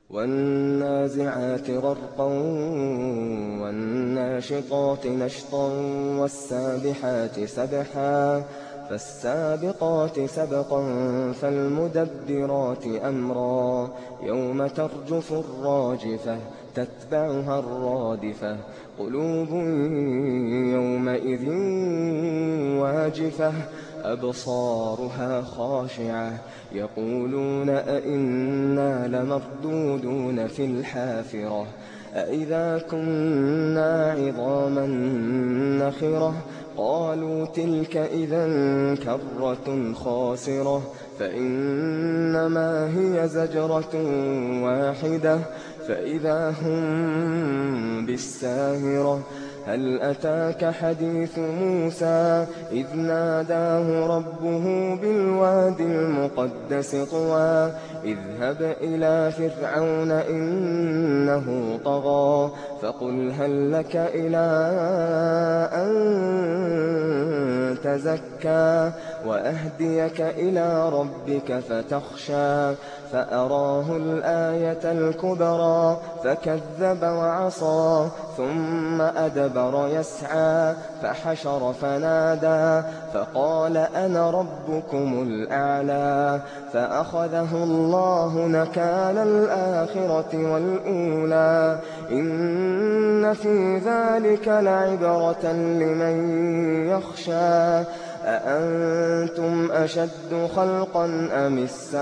وَالنَّازِعَاتِ غَرْقًا وَالنَّاشِطَاتِ نَشْطًا وَالسَّابِحَاتِ سَبْحًا فَالسَّابِقَاتِ سَبْقًا فَالْمُدَبِّرَاتِ أَمْرًا يَوْمَ تَرْجُفُ الرَّاجِفَةُ تَتْبَعُهَا الرَّادِفَةُ قُلُوبٌ يَوْمَئِذٍ وَاجِفَةٌ أَبْصَارُهَا خَاشِعَةٌ يَقُولُونَ أَإِنَّا لَمَرْدُودُونَ فِي الْحَافِرَةِ أَإِذَا كُنَّا عِظَامًا نَّخِرَةً قَالُوا تِلْكَ إِذًا كَرَّةٌ خَاسِرَةٌ فَإِنَّمَا هِيَ زَجْرَةٌ وَاحِدَةٌ فَإِذَا هُم بِالسَّاهِرَةِ هَلْ أَتَاكَ حَدِيثُ مُوسَىٰ إِذْ نَادَاهُ رَبُّهُ بِالْوَادِ الْمُقَدَّسِ طُوًى اذْهَبْ إِلَىٰ فِرْعَوْنَ إِنَّهُ طَغَىٰ فَقُلْ هَل لَّكَ إِلَىٰ أَن تَزَكَّىٰ وَأَهْدِيَكَ إِلَىٰ رَبِّكَ فَتَخْشَىٰ فَأَرَاهُ الْآيَةَ الْكُبْرَىٰ فَكَذَّبَ وَعَصَىٰ ثُمَّ أَدْبَرَ يَسْعَىٰ فَحَشَرَ فَنَادَىٰ فَقَالَ أَنَا رَبُّكُمُ الْأَعْلَىٰ فَأَخَذَهُ اللَّهُ نَكَالَ الْآخِرَةِ وَالْأُولَىٰ إِنَّ فِي ذَٰلِكَ لَعِبْرَةً لِّمَن يَخْشَىٰ أَأَنتُمْ أَشَدُّ خَلْقًا أَمِ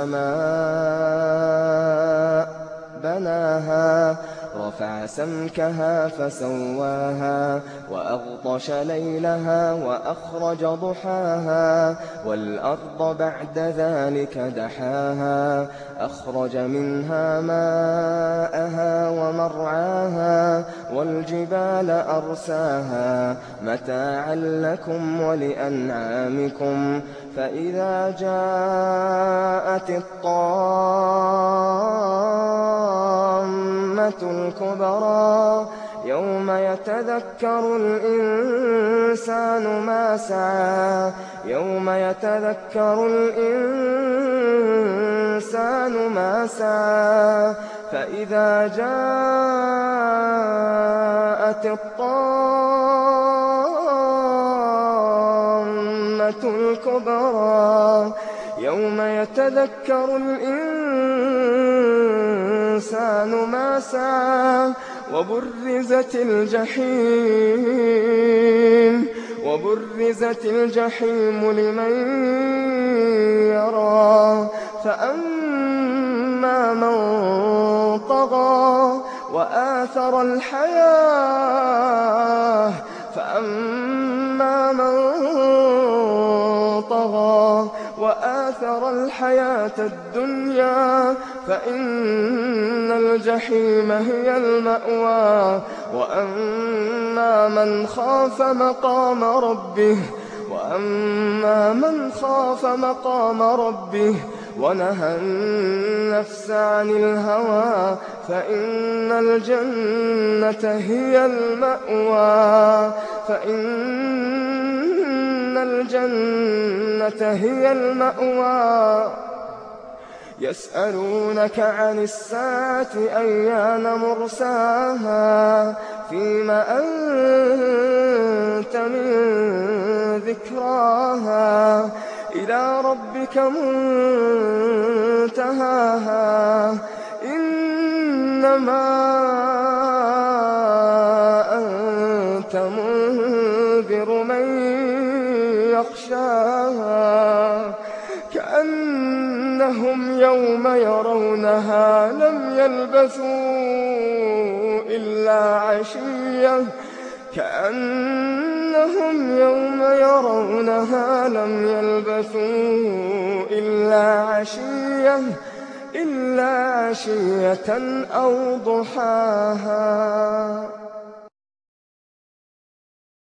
السَّمَاءُ بَنَاهَا رَفَعَ سَمْكَهَا فَسَوَّاهَا وَأَغْطَشَ لَيْلَهَا وَأَخْرَجَ ضُحَاهَا وَالْأَرْضَ بَعْدَ ذَٰلِكَ دَحَاهَا أَخْرَجَ مِنْهَا مَاءَهَا وَمَرْعَاهَا وَالْجِبَالَ أَرْسَاهَا مَتَاعًا لَّكُمْ وَلِأَنْعَامِكُمْ فَإِذَا جَاءَتِ الطَّامَّةُ الْكُبْرَىٰ يَوْمَ يَتَذَكَّرُ الْإِنسَانُ مَا سَعَىٰ فَإِذَا جَاءَتِ الطَّامَّةُ الْكُبْرَىٰ يَوْمَ يَتَذَكَّرُ الْإِنسَانُ مَا سَعَىٰ وَبُرِّزَتِ الْجَحِيمُ لِمَن يَرَىٰ فَأَمَّا مَن طَغَىٰ وَآثَرَ الْحَيَاةَ الدُّنْيَا فَإِنَّ الْجَحِيمَ هِيَ الْمَأْوَىٰ وَأَمَّا مَنْ خَافَ مَقَامَ رَبِّهِ وَنَهَى النَّفْسَ عَنِ الْهَوَىٰ فَإِنَّ الْجَنَّةَ هِيَ الْمَأْوَىٰ يَسْأَلُونَكَ عَنِ السَّاعَةِ أَيَّانَ مُرْسَاهَا فِيمَ أَنتَ مِن ذِكْرَاهَا إِلَىٰ رَبِّكَ مُنتَهَاهَا إِنَّمَا أَنتَ مُنذِرُ مَن يَخْشَاهَا كَأَنَّهُمْ يَوْمَ يَرَوْنَهَا لَمْ يَلْبَثُوا إِلَّا عَشِيَّةً أَوْ ضُحَاهَا